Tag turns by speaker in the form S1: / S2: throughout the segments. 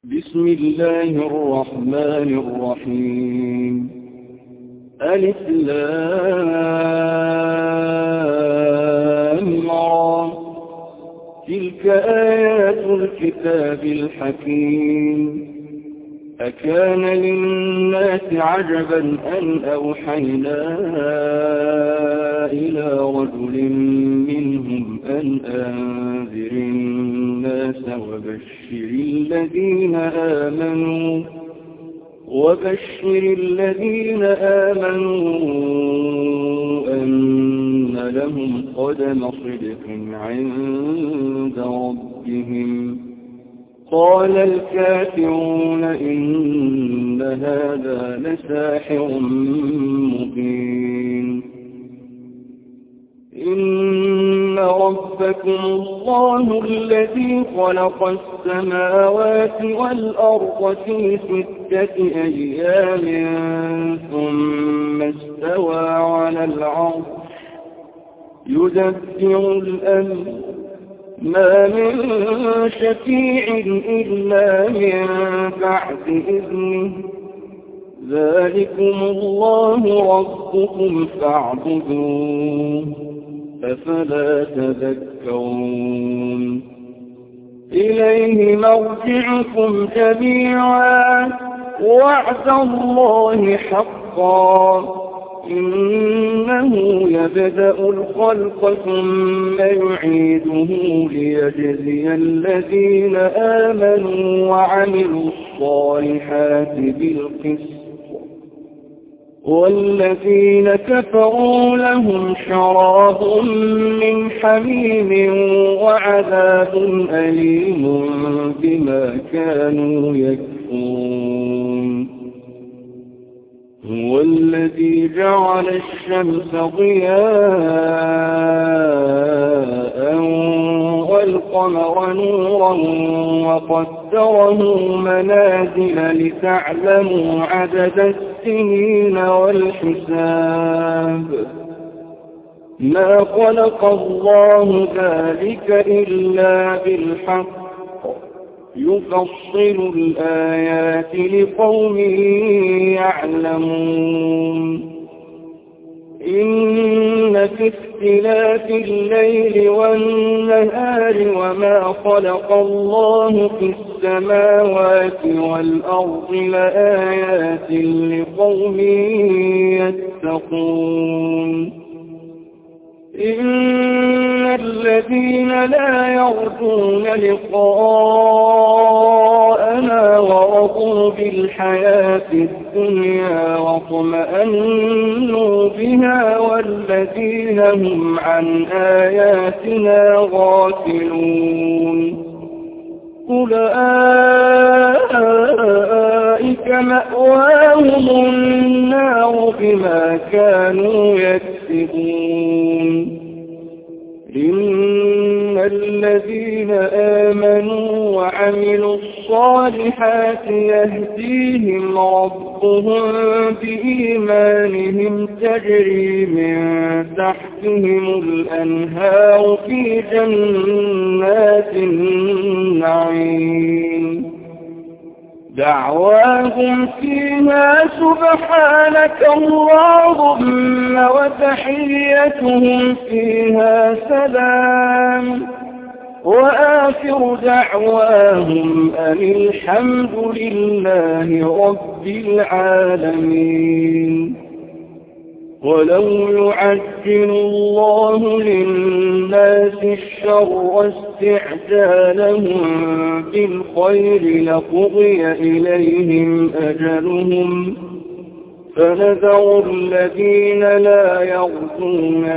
S1: بسم الله الرحمن الرحيم. ألف لام را. تلك آيات الكتاب الحكيم. أكان للناس عجبا أن أوحينا إلى رجل منهم أن أنذر الناس وبشر الذين آمنوا أن لهم قدم صدق عند ربهم. قال الكافرون إن هذا لساحر مبين. إن ربكم الله الذي خلق السماوات والأرض في 6 أيام ثم استوى على العرش يدبر الأمر ما من شفيع إلا من بعد إذنه. ذلكم الله ربكم فاعبدوه أفلا تذكرون. إليه مرجعكم جميعا وعد الله حقا. إنه يبدأ الخلق ثم يعيده ليجزي الذين آمنوا وعملوا الصالحات بالقسط والذين كفروا لهم شراب من حميم وعذاب أليم بما كانوا يكفرون. هو الذي جعل الشمس ضياء والقمر نورا وقدره منازل لتعلموا عدد السنين والحساب. ما خلق الله ذلك إلا بالحق يفصل الآيات لقوم يعلمون. إن في اختلاف الليل والنهار وما خلق الله في السماوات والأرض لآيات لقوم يتقون. إن الذين لا يرجون لقاءنا ورضوا بالحياة الدنيا واطمأنوا بها والذين هم عن آياتنا غافلون أولئك مأواهم النار بما كانوا يكسبون. إن الذين آمنوا وعملوا الصالحات يهديهم ربهم بإيمانهم تجري من تحتهم الأنهار في جنات النعيم. دعواهم فيها سبحانك اللهم وتحيتهم فيها سلام وآخر دعواهم أن الحمد لله رب العالمين. ولو يعجل الله للناس الشر استعجالهم بالخير لقضي إليهم أجلهم فنذر الذين لا يرجون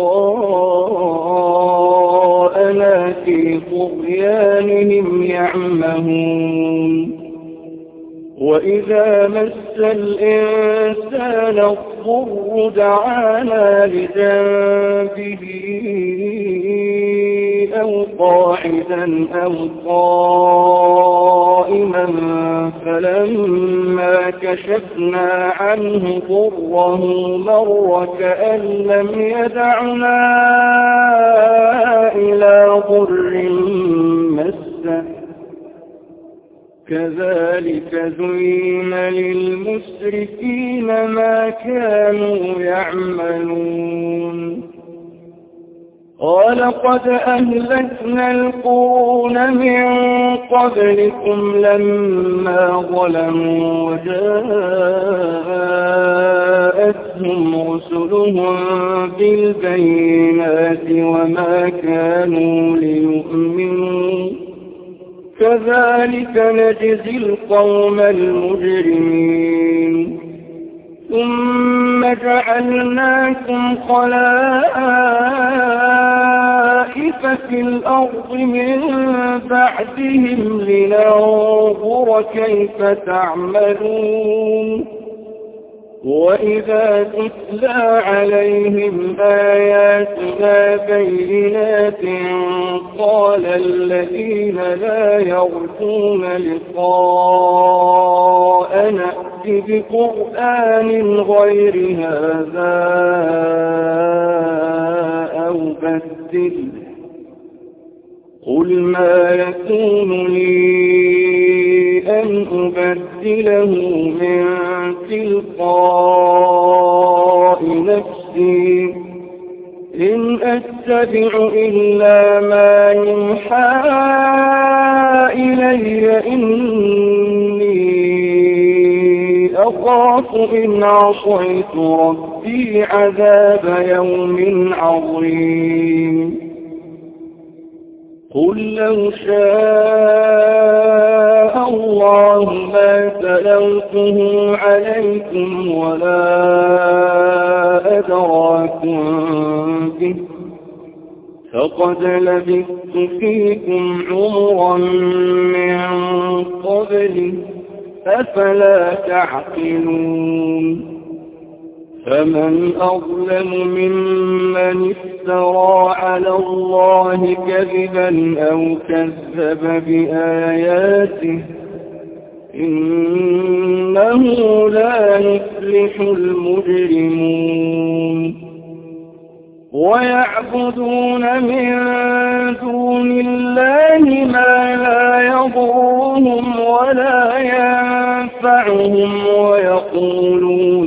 S1: لقاءنا في طغيانهم يعمهون. وإذا مس الإنسان الضر دعانا لجنبه أو قاعدا أو قائما فلما كشفنا عنه ضره مر كأن لم يدعنا إلى ضر مسه كذلك زين للمسرفين ما كانوا يعملون ولقد أهلكنا القرون من قبلكم لما ظلموا وجاءتهم رسلهم بالبينات وما كانوا ليؤمنوا كذلك نجزي القوم المجرمين ثم جعلناكم خلائف في الأرض من بعدهم لننظر كيف تعملون وإذا تتلى عليهم آياتنا بينات قال الذين لا يرجون لقاءنا ائت بقرآن غير هذا أو بدله قل ما يكون لي أن أبدله من تلقاء نفسي إن أتبع إلا ما يوحى إلي إني أخاف إن عصيت ربي عذاب يوم عظيم قل لو شاء الله ما تلوته عليكم ولا أدراكم به فقد لبثت فيكم عمرا من قبله أفلا تعقلون فمن أظلم ممن افترى على الله كذبا أو كذب بآياته إنه لا يفلح المجرمون ويعبدون من دون الله ما لا يضرهم ولا ينفعهم ويقولون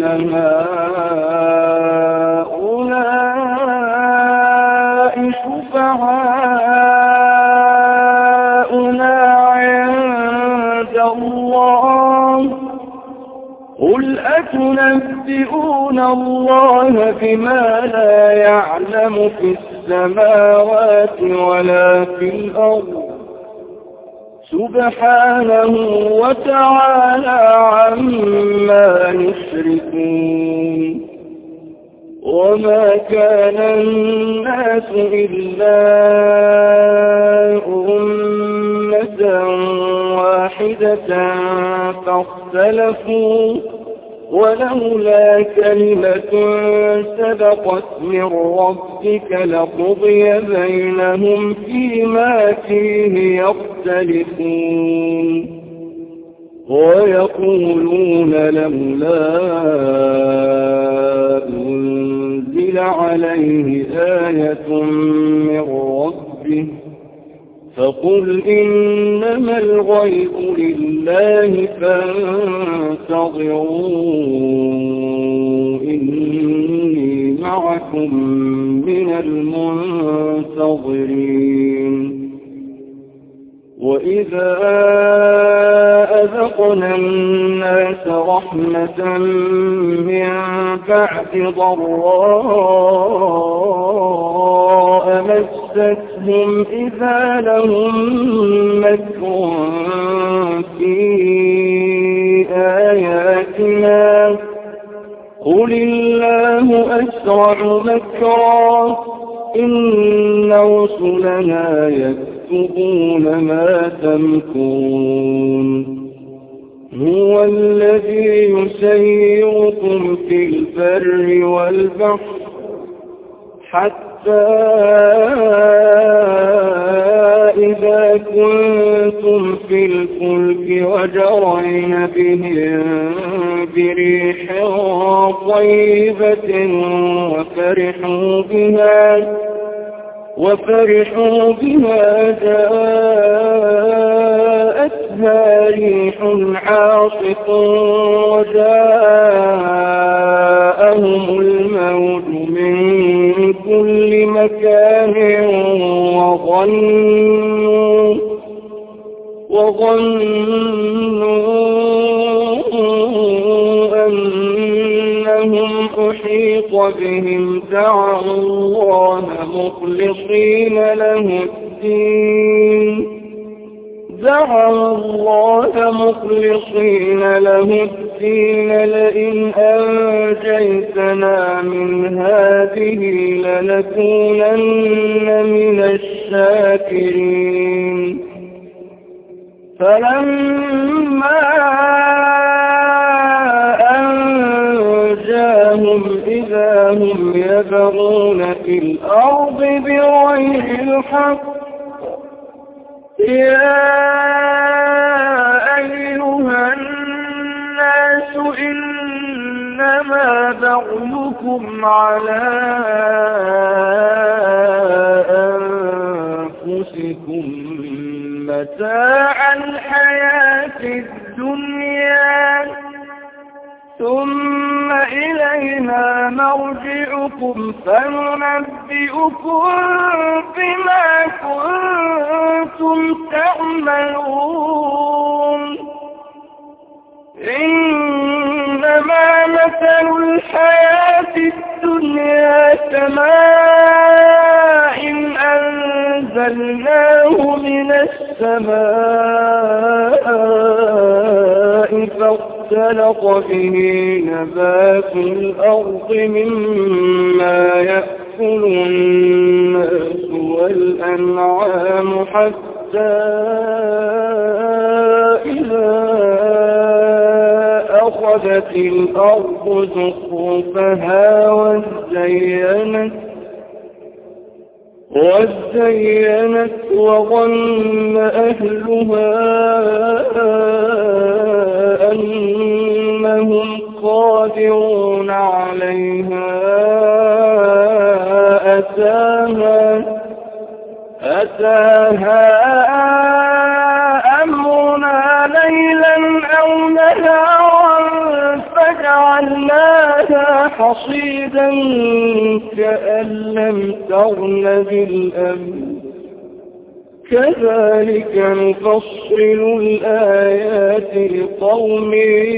S1: هؤلاء شفعاؤنا عند الله قل أتنبئون الله بما لا يعلم في السماوات ولا في الأرض سبحانه وتعالى عما يشركون وما كان الناس إلا أمة واحدة فاختلفوا ولولا كلمة سبقت من ربك لقضي بينهم فيما فيه يختلفون ويقولون لولا أنزل عليه آية من ربه فقل إنما الغيب لله فانتظروا إني معكم من المنتظرين وإذا أذقنا الناس رحمة من بعد ضراء مستهم إذا لهم مكر في آياتنا قل الله أسرع مكرا إن رسلنا يكتبون ما تمكرون هو الذي يسيركم في البر والبحر حتى إذا كنتم في الفلك وجرين بهم بريح طيبة وفرحوا بها جاءتها ريح عاصف وجاءهم الموت من كل مكان وظنوا أنهم أحيط بهم دعوا الله مخلصين له الدين لئن أنجيتنا من هذه لنكونن من الشاكرين فلما أنجاهم إذا هم يبغون في الأرض بغير الحق يا أيها الناس إنما بغيكم على أنفسكم متاع الحياة الدنيا ثم إلينا مرجعكم فننبئكم بما كنتم تعملون إنما مثل الحياة الدنيا كماء أنزلناه من السماء فاختلط به نبات الأرض مما يأكل الناس والأنعام حتى إذا أخذت الأرض زخرفها وزينت وظن أهلها أنهم قادرون عليها أتاها أمرنا ليلا أو نهارا فجعلناها حصيدا كأن لم تغن بالأمس كذلك نفصل الآيات لقوم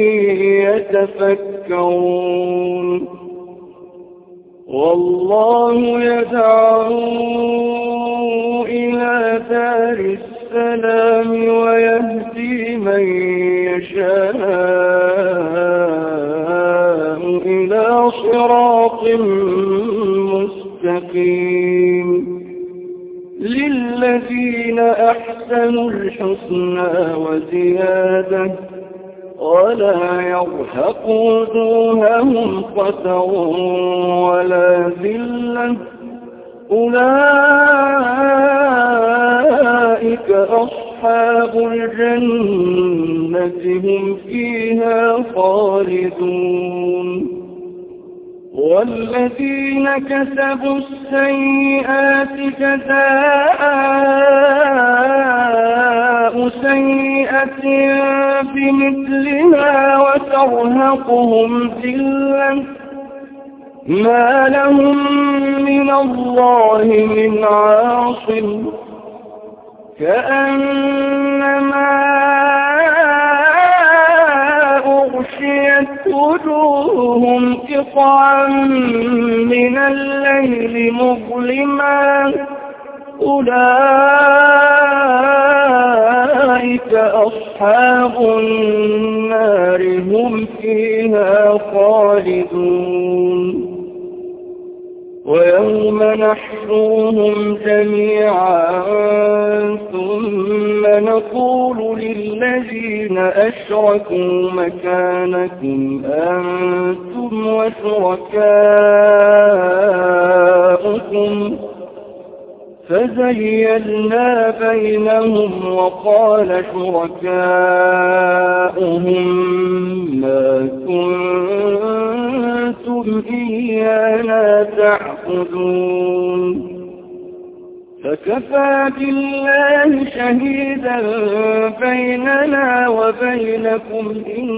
S1: يتفكرون والله يدعو إلى دار السلام ويهدي من يشاء إلى صراط مستقيم للذين أحسنوا الحسنى وزيادة ولا يرهق وجوههم قتر ولا ذلة أولئك أصحاب الجنة هم فيها خالدون والذين كسبوا السيئات جزاء سيئة بمثلها وترهقهم ذلة ما لهم من الله من عاصم كأنما أغشيت وجوههم قطعا من الليل مظلما أولئك أصحاب النار هم فيها خالدون ويوم نحشرهم جميعا ثم نقول للذين أشركوا مكانكم أنتم وشركاؤكم فزيلنا بينهم وقال شركاؤهم ما كنتم إيانا تعبدون فكفى بالله شهيدا بيننا وبينكم إن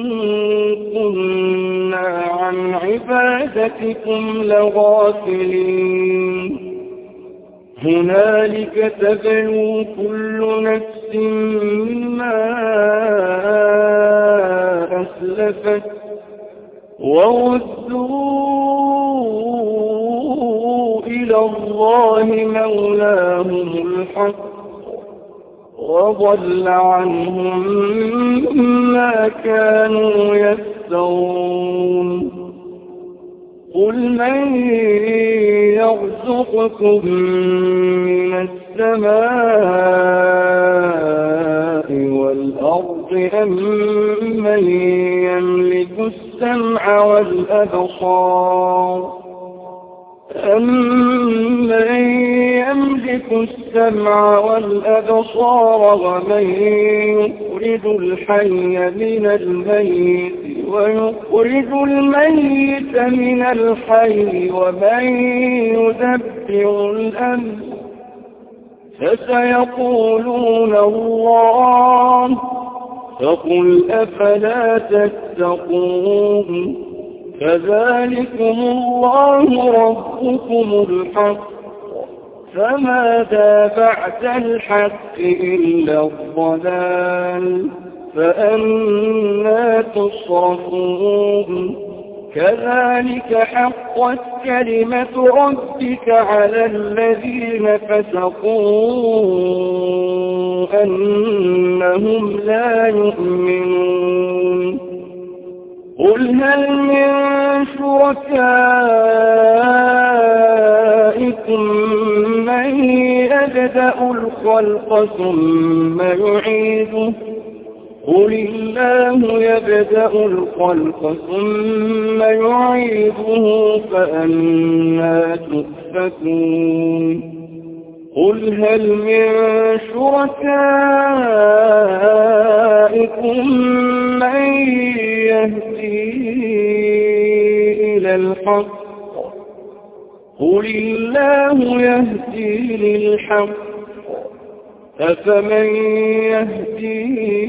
S1: كنا عن عبادتكم لغافلين هنالك تبلو كل نفس ما أسلفت وردوا إلى الله مولاهم الحق وضل عنهم ما كانوا يفترون قل من يرزقكم من السماء والأرض أم من يملك السمع والأبصار أَمَّن يَمْلِكُ السَّمْعَ وَالْأَبْصَارَ وَمَن يُخْرِجُ الْحَيَّ مِنَ الْمَيِّتِ وَيُخْرِجُ الْمَيِّتَ مِنَ الْحَيِّ وَمَن يُدَبِّرُ الْأَمْرَ فَسَيَقُولُونَ اللَّهُ فَقُلْ أَفَلَا تَتَّقُونَ فذلكم الله ربكم الحق فماذا بعد الحق إلا الضلال فأنى تصرفون كذلك حقت كلمة ربك على الذين فسقوا أنهم لا يؤمنون قل هل من شركائكم من يبدأ الخلق ثم يعيده قل الله يبدأ الخلق ثم يعيده فأنى تؤفكون قل هل من شركائكم من يهدي إلى الحق قل الله يهدي للحق أفمن يهدي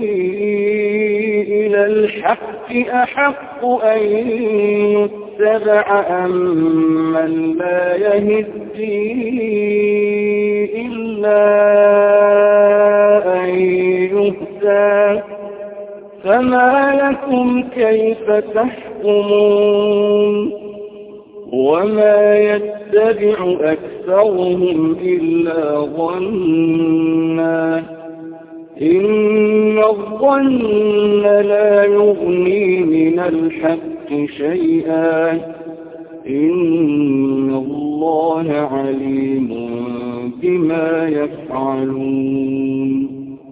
S1: إلى الحق أحق أن يتبع أم من لا يهدي إلا أن يهدى فما لكم كيف تحكمون وما يتبع أكثرهم إلا ظنا إن الظن لا يغني من الحق شيئا إن الله عليم بما يفعلون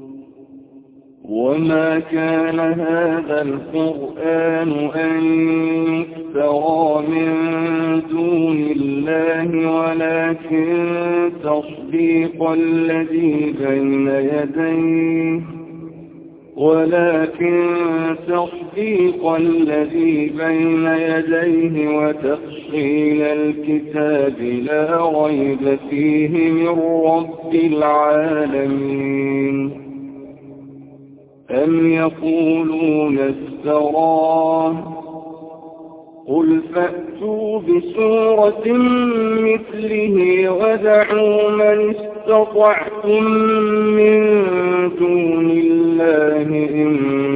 S1: وما كان هذا القرآن أن يفترى من دون الله ولكن تصديق الذي بين يديه وتفصيل الكتاب لا ريب فيه من رب العالمين أم يقولون افتراه قل فأتوا بسورة مثله ودعوا من استطعتم من دون الله إن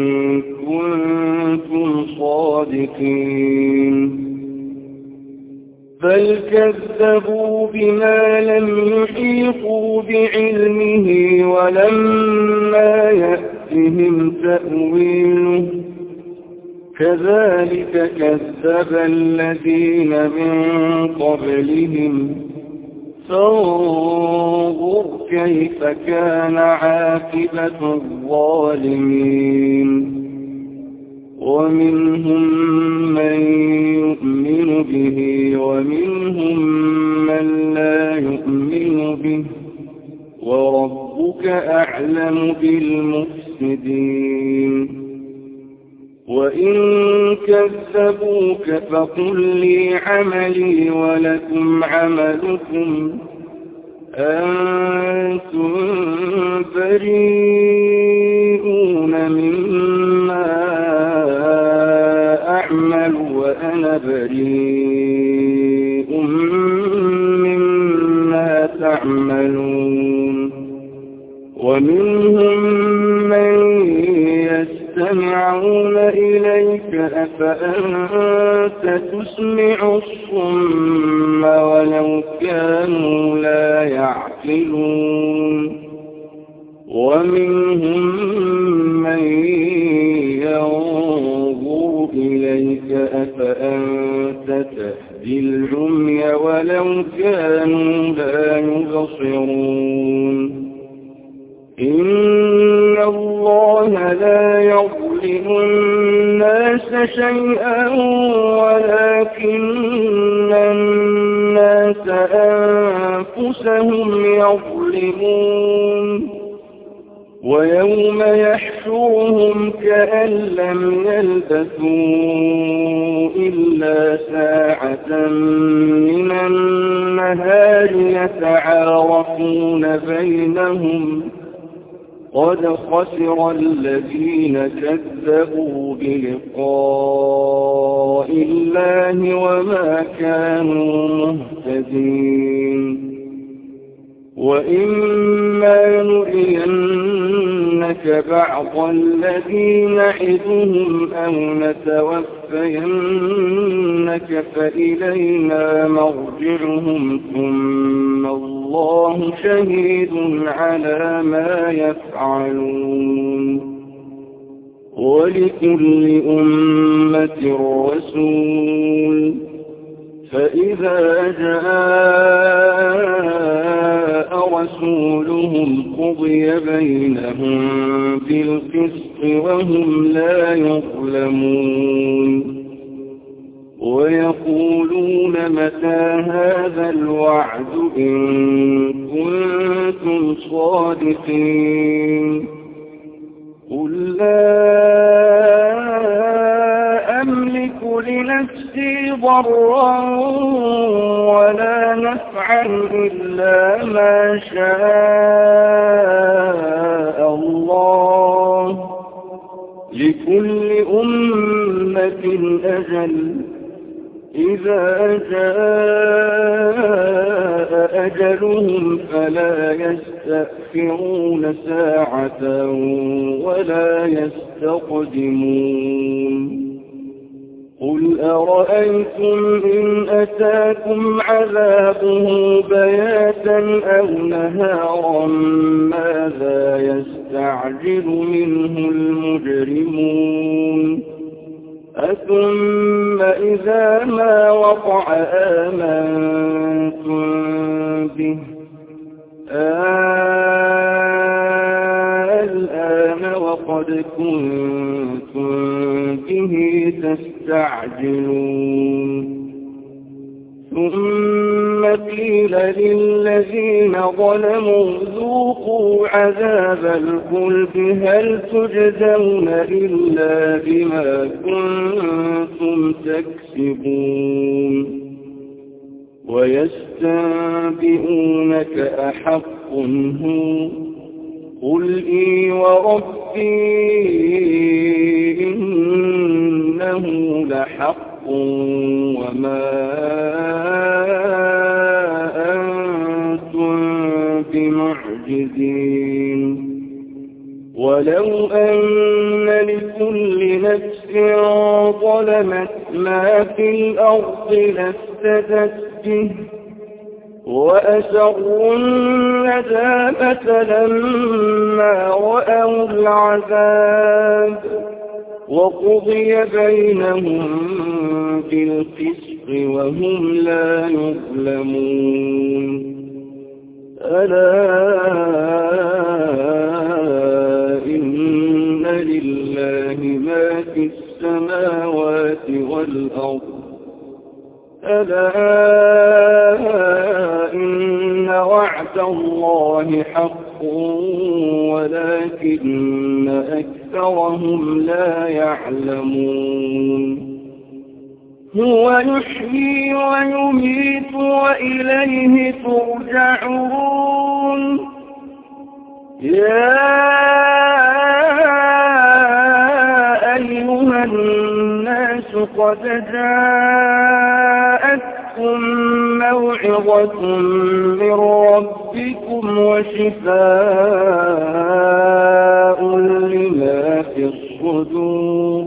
S1: كنتم صادقين بل كذبوا بما لم يحيطوا بعلمه ولما يأتهم تأويله كذلك كذب الذين من قبلهم فانظر كيف كان عاقبة الظالمين ومنهم من يؤمن به ومنهم من لا يؤمن به وربك أعلم بالمفسدين وإن كذبوك فقل لي عملي ولكم عملكم أنتم بريئون مما أعمل وأنا بريء مما تعملون ومنهم من يستمعون إليك أفأنت تسمع الصم ولو كانوا لا يعقلون ومنهم من ينظر إليك أفأنت تهدي العمي ولو كانوا لا يبصرون إن الله لا يظلم الناس شيئا ولكن الناس أنفسهم يظلمون ويوم يحشرهم كأن لم يلبثوا إلا ساعة من النهار يتعارفون بينهم قد خسر الذين كذبوا بلقاء الله وما كانوا مهتدين وإما نرينك بعض الذي نعدهم أو نتوفينك فإلينا مرجعهم ثم الله شهيد على ما يفعلون ولكل أمة رسول فإذا جاء رسولهم قضي بينهم بالقسط وهم لا يظلمون ويقولون متى هذا الوعد إن كنتم صادقين قل لا أملك لنفسي ضرا ولا نفعا إلا ما شاء الله لكل أمة أجل إذا جاء أجلهم فلا يستأخرون ساعة ولا يستقدمون قل أرأيتم إن أتاكم عذابه بياتا أو نهارا ماذا يستعجل منه المجرمون أثم إذا ما وقع آمنتم به الآن وقد كنتم به تستعجلون ثم قيل للذين ظلموا ذوقوا عذاب الخلد هل تجزون إلا بما كنتم تكسبون ويستنبئونك أحق هو قل إي وربي إنه لحق وما أنتم بمعجزين ولو أن لكل نفس ظلمت ما في الأرض لافتدت به وأسروا الندامة لما رأوا العذاب وقضي بينهم بالقسط وهم لا يظلمون ألا إن لله ما في السماوات والأرض ألا إن وعد الله حق ولكن أكثرهم لا يعلمون هو يحيي ويميت وإليه ترجعون يا أيها الناس قد جاءتكم موعظة من ربكم وشفاء لما في الصدور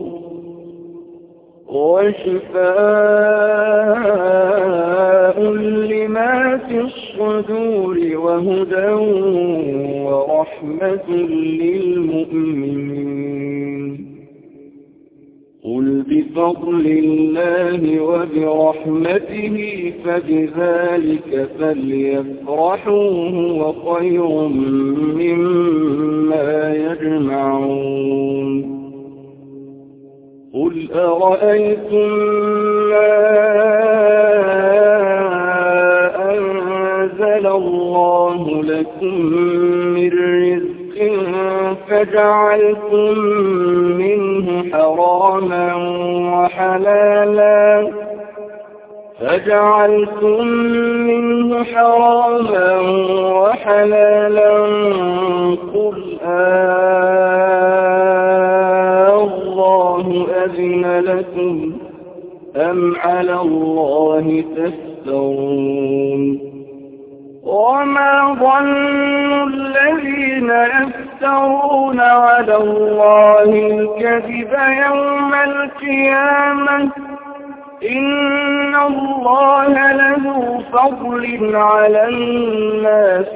S1: وهدى ورحمة للمؤمنين قل بفضل الله وبرحمته فبذلك فليفرحوا هو خير مما يجمعون قل أرأيتم ما أنزل الله لكم من رزق فجعلتم منه حراما وحلالا قل الله أذن لكم أم على الله تفترون وما ظن الذين يفترون على الله الكذب يوم القيامة إن الله لذو فضل على الناس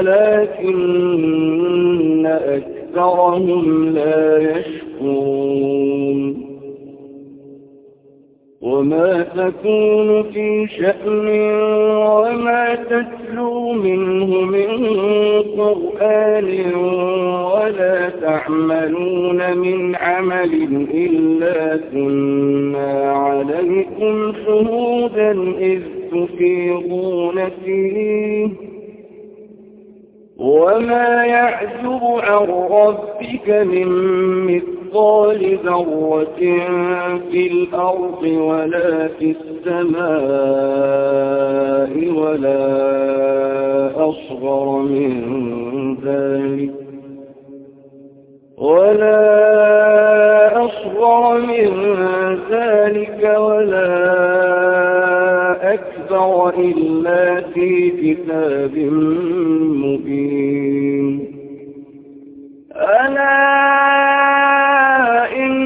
S1: ولكن أكثرهم لا يشكرون وما تكون في شأن وما تتلو منه من قرآن ولا تعملون من عمل إلا كنا عليكم شهودا إذ تفيضون فيه وما يعزب عن ربك من مثقال ذرة في الأرض ولا في السماء ولا أصغر من ذلك ولا أكبر إلا في كتاب مبين ألا إن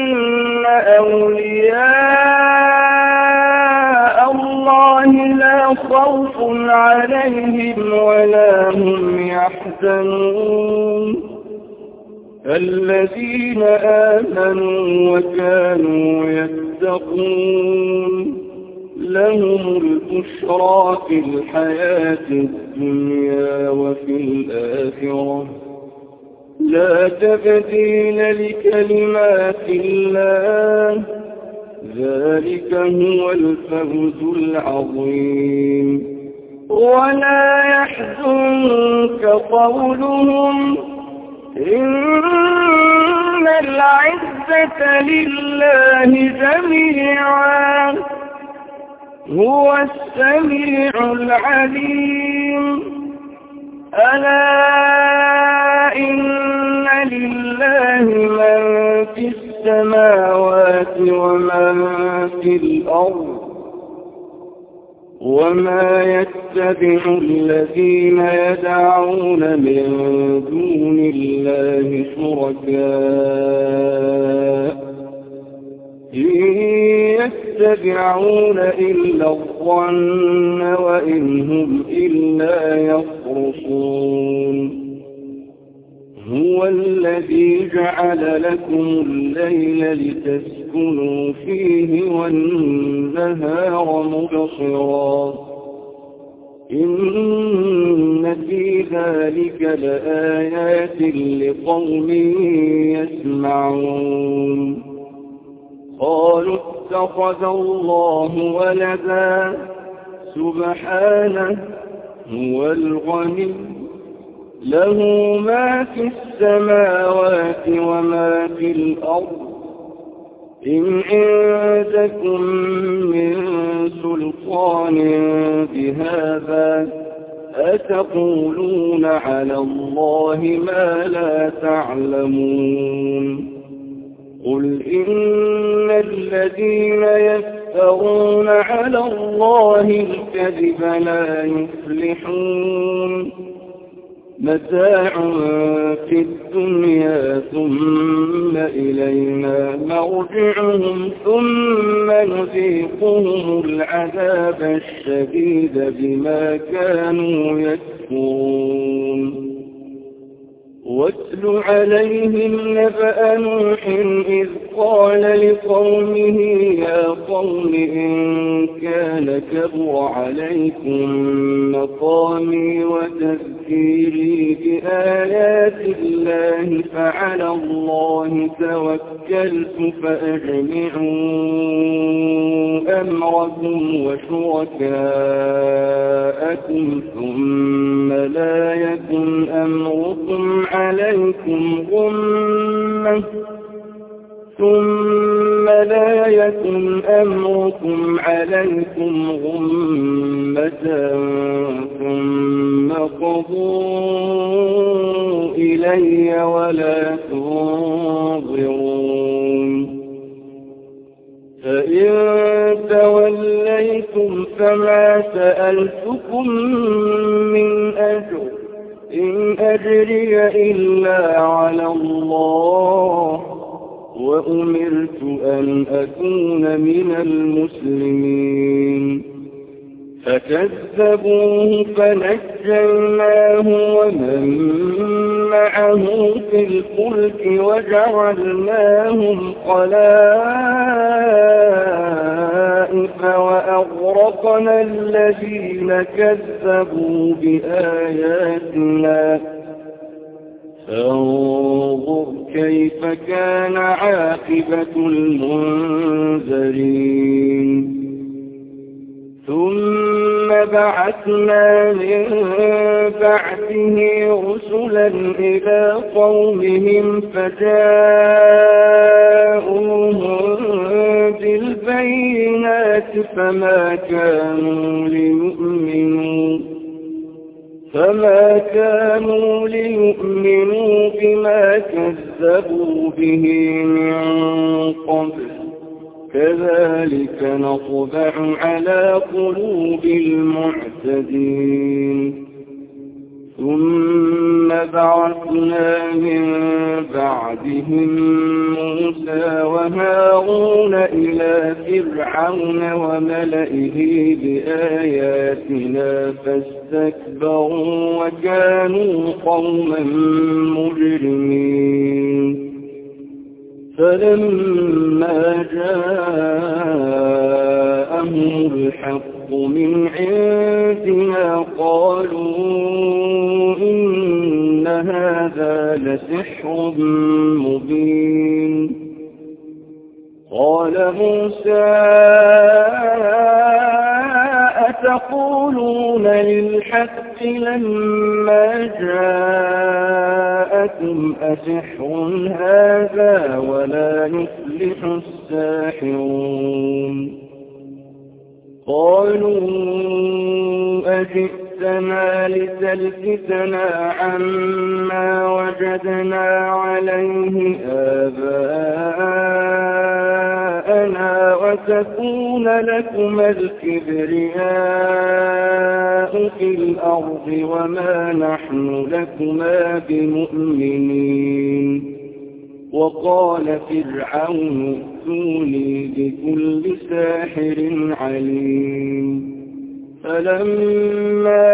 S1: أولياء الله لا خوف عليهم ولا هم يحزنون الذين آمنوا وكانوا يتقون لهم البشرى في الحياة الدنيا وفي الآخرة لا تبديل لكلمات الله ذلك هو الفوز العظيم ولا يحزنك قولهم إن العزة لله جميعا هو السميع العليم ألا إن لله من في السماوات ومن في الأرض وما يتبع الذين يدعون من دون الله شركاء إن يتبعون إلا الظن وإن هم إلا يخرصون هو الذي جعل لكم الليل لتسكنوا فيه والنهار مبصرا إن في ذلك لآيات لقوم يسمعون قالوا اتخذ الله ولدا سبحانه هو الغني له ما في السماوات وما في الأرض إن عندكم من سلطان بهذا أتقولون على الله ما لا تعلمون قل إن الذين يفترون على الله الكذب لا يفلحون متاع في الدنيا ثم إلينا مرجعهم ثم نذيقهم العذاب الشديد بما كانوا يكفرون واتل عليهم نبأ نوح إذ قال لقومه يا قوم إن كان كبر عليكم مقامي وتذكيري بآيات الله فعلى الله توكلت فأجمعوا أمركم وشركاءكم ثم لا يكن أمركم عليكم غمة ثم قضوا إلي ولا تنظرون فإن توليتم فما سألتكم من أجر إن أجري إلا على الله وأمرت أن أكون من المسلمين فكذبوه فنجيناه ومن معه في الفلك وجعلناهم خلائف وأغرقنا الذين كذبوا بآياتنا فانظر كيف كان عاقبة المنذرين ثم بعثنا من بعده رسلا إلى قومهم فجاءوهم بالبينات فما كانوا ليؤمنوا بما كذبوا به من قبل كذلك نطبع على قلوب المعتدين ثم بعثنا من بعدهم موسى وهارون إلى فرعون وملئه بآياتنا فاستكبروا وكانوا قوما مجرمين فلما جاءهم الحق من عندنا قالوا إن هذا لسحر مبين قال موسى أتقولون للحق لما جاءكم أسحر هذا ولا يفلح الساحرون قالوا أجئتنا لتلفتنا عما وجدنا عليه آباءنا وتكون لكما الكبرياء في الأرض وما نحن لكما بمؤمنين وقال فرعون ائتوني بكل ساحر عليم فلما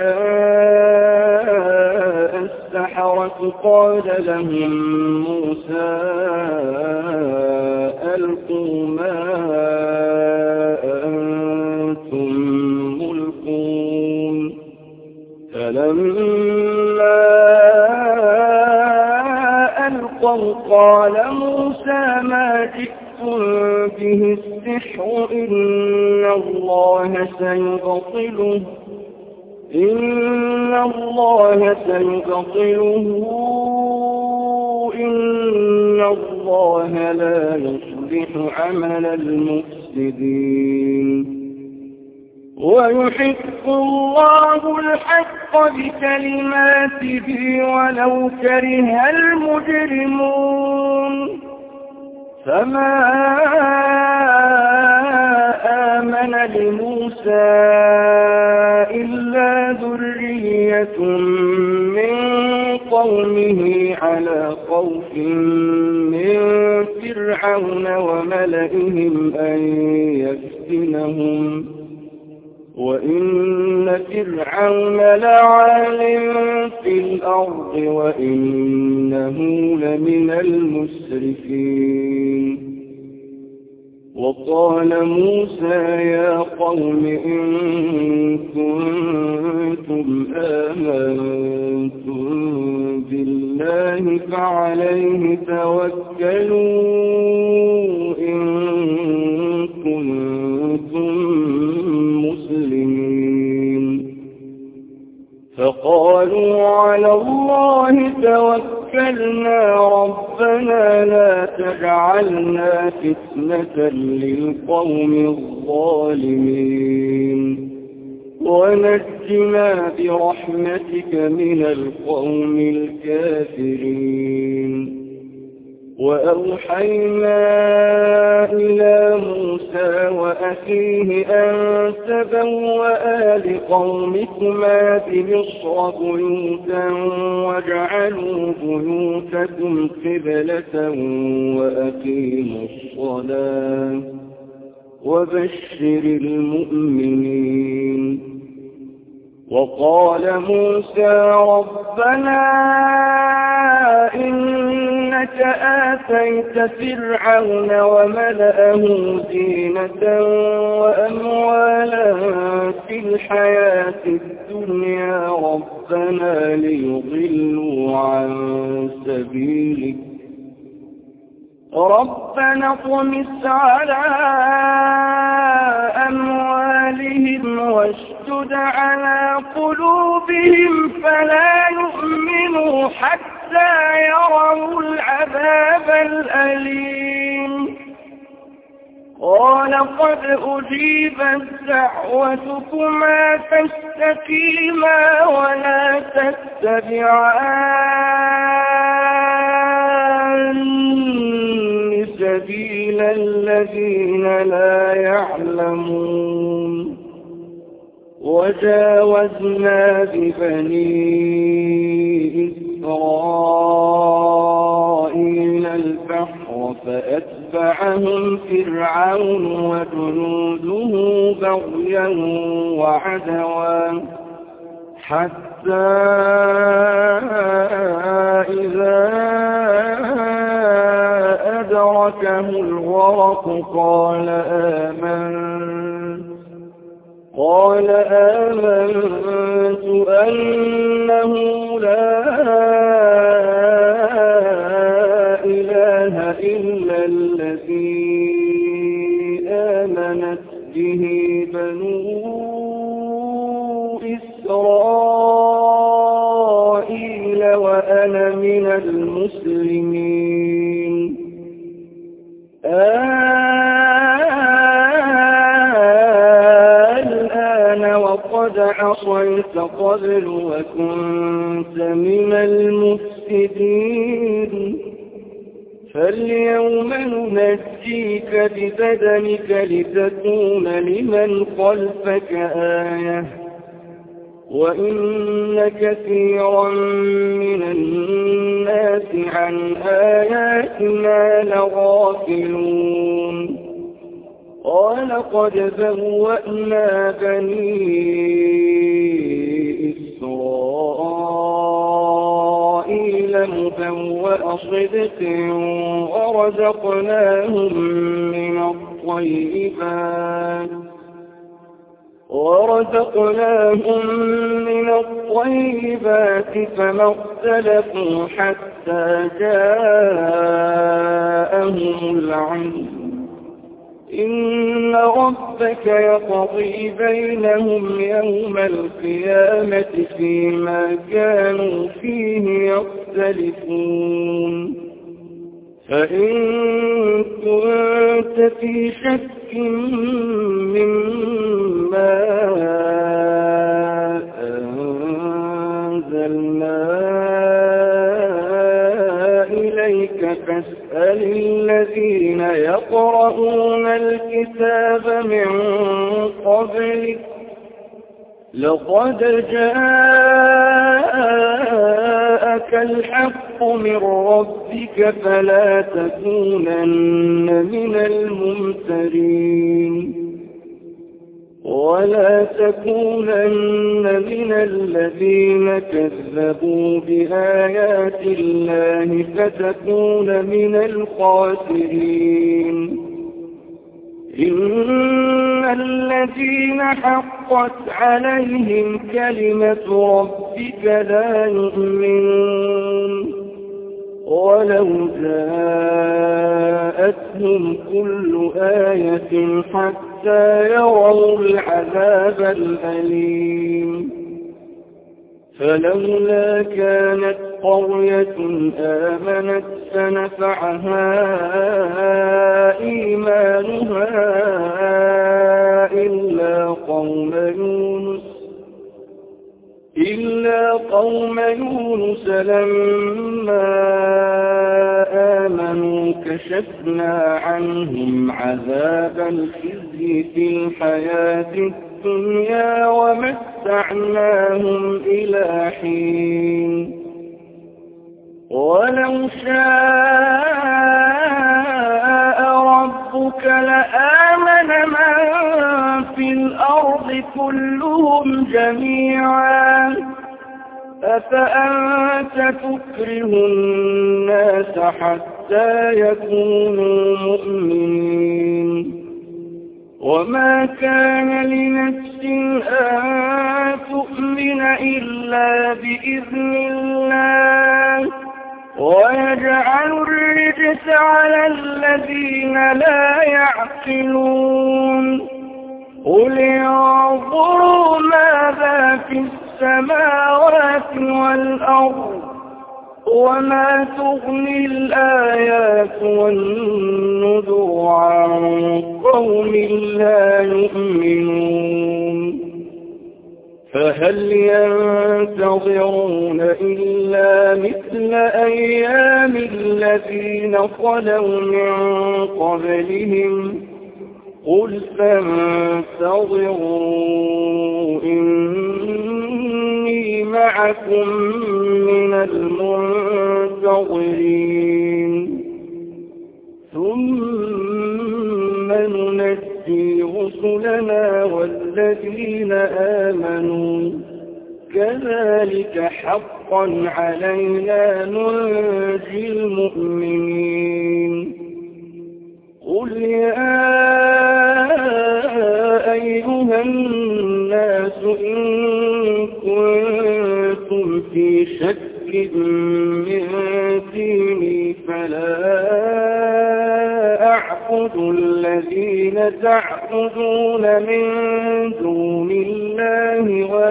S1: جاء السحرة قال لهم موسى ألقوا ما أنتم ملقون فلما ألقوا قال موسى ما جئتم به السحر إن الله سيبطله إن الله لا يصلح عمل المفسدين ويحق الله الحق بكلماته ولو كره المجرمون فما آمن لموسى إلا ذرية من قومه على خوف من فرعون وملئهم أن يفتنهم وإن فرعون لعال في الأرض وإنه لمن المسرفين وقال موسى يا قوم إن كنتم آمنتم بالله فعليه توكلوا إن كنتم مسلمين فقالوا على الله توكلنا ربنا لا تجعلنا فتنة للقوم الظالمين ونجنا برحمتك من القوم الكافرين وأوحينا إلى موسى وأخيه أن تبوأ لقومكما بمصر بيوتا واجعلوا بيوتكم قبلة وأقيموا الصلاة وبشر المؤمنين وقال موسى ربنا إنك آتيت فرعون وملأه زينة وأموالا في الحياة الدنيا ربنا ليضلوا عن سبيلك ربنا اطمس على أموالهم واشدد على قلوبهم فلا يؤمنوا حتى يروا العذاب الأليم قال قد أجيبت دعوتكما فاستقيما ولا تتبعان سبيل الذين لا يعلمون وجاوزنا ببني إسرائيل البحر فأتبعهم فرعون وجنوده بغيا وعدوا حتى إذا أدركه الغرق قال آمنت أنه لا إله إلا الذي آمنت به بنو إسرائيل وأنا من المسلمين الآن وقد عصيت قبل وكنت من المفسدين فاليوم ننجيك ببدنك لتكون لمن خلفك آية وإن كثيرا من الناس عن آياتنا لغافلون قال قد بوأنا بني إسرائيل مبوأ صدق ورزقناهم من الطيبات فما اختلفوا حتى جاءهم العلم إن ربك يقضي بينهم يوم القيامة فيما كانوا فيه يختلفون فإن كنت في شك مما أنزلنا إليك فاسأل الذين يقرؤون الكتاب من قبلك لقد جاءك الحق من ربك فلا تكونن من الممترين ولا تكونن من الذين كذبوا بآيات الله فتكون من الخاسرين إن الذين حقت عليهم كلمة ربك لا يؤمنون ولو جاءتهم كل آية حتى يروا العذاب الأليم فلولا كانت قرية آمنت فنفعها إيمانها إلا قوم يونس لما آمنوا كشفنا عنهم عذاب الخزي في الحياة الدنيا ومتعناهم إلى حين ولو شاء ربك لآمن من في الأرض كلهم جميعا أفأنت تكره الناس حتى يكونوا مؤمنين وما كان لنفس أن تؤمن إلا بإذن الله ويجعل الرجس على الذين لا يعقلون قل انظروا ماذا في السماوات والأرض وما تغني الآيات والنذر عن قوم لا يؤمنون فهل ينتظرون إلا مثل أيام الذين خلوا من قبلهم قل فانتظروا إني معكم من المنتظرين ثم ننجي رسلنا والذين آمنوا كذلك حقا علينا ننجي المؤمنين قل يا أيها الناس إن كنتم في شك من ديني فلا أعبد الذين تعبدون من دون الله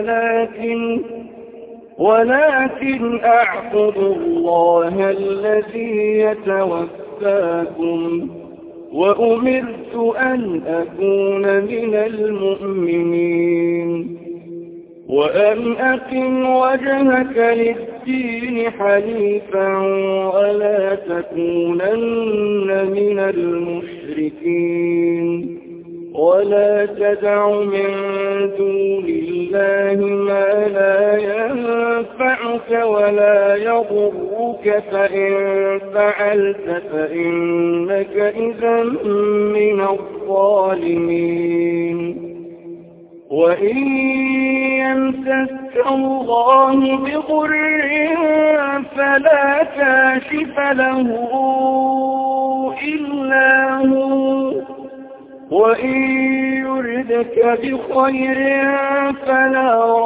S1: ولكن أعبد الله الذي يتوفاكم وأمرت أن أكون من المؤمنين وأن أقم وجهك للدين حنيفا ولا تكونن من المشركين ولا تدع من دون الله ما لا ينفعك ولا يضرك فإن فعلت فإنك إذا من الظالمين وإن يمسك الله بضر فلا كاشف له إلا هو وإن يردك بخير فلا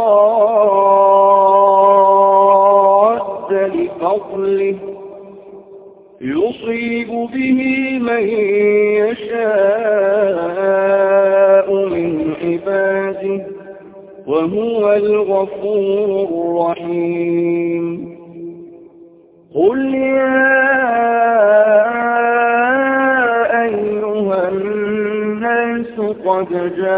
S1: راد لفضله يصيب به من يشاء من عباده وهو الغفور الرحيم قل يا قد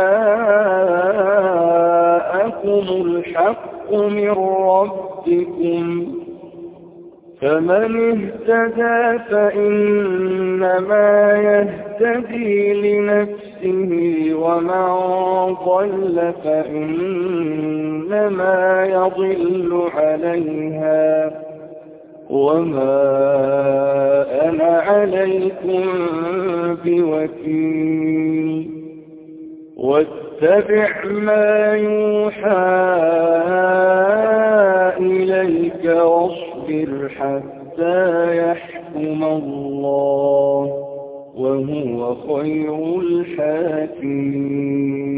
S1: جاءكم الحق من ربكم فمن اهتدى فإنما يهتدي لنفسه ومن ضل فإنما يضل عليها وما أنا عليكم بوكيل واتبع ما يوحى إليك واصبر حتى يحكم الله وهو خير الحاكمين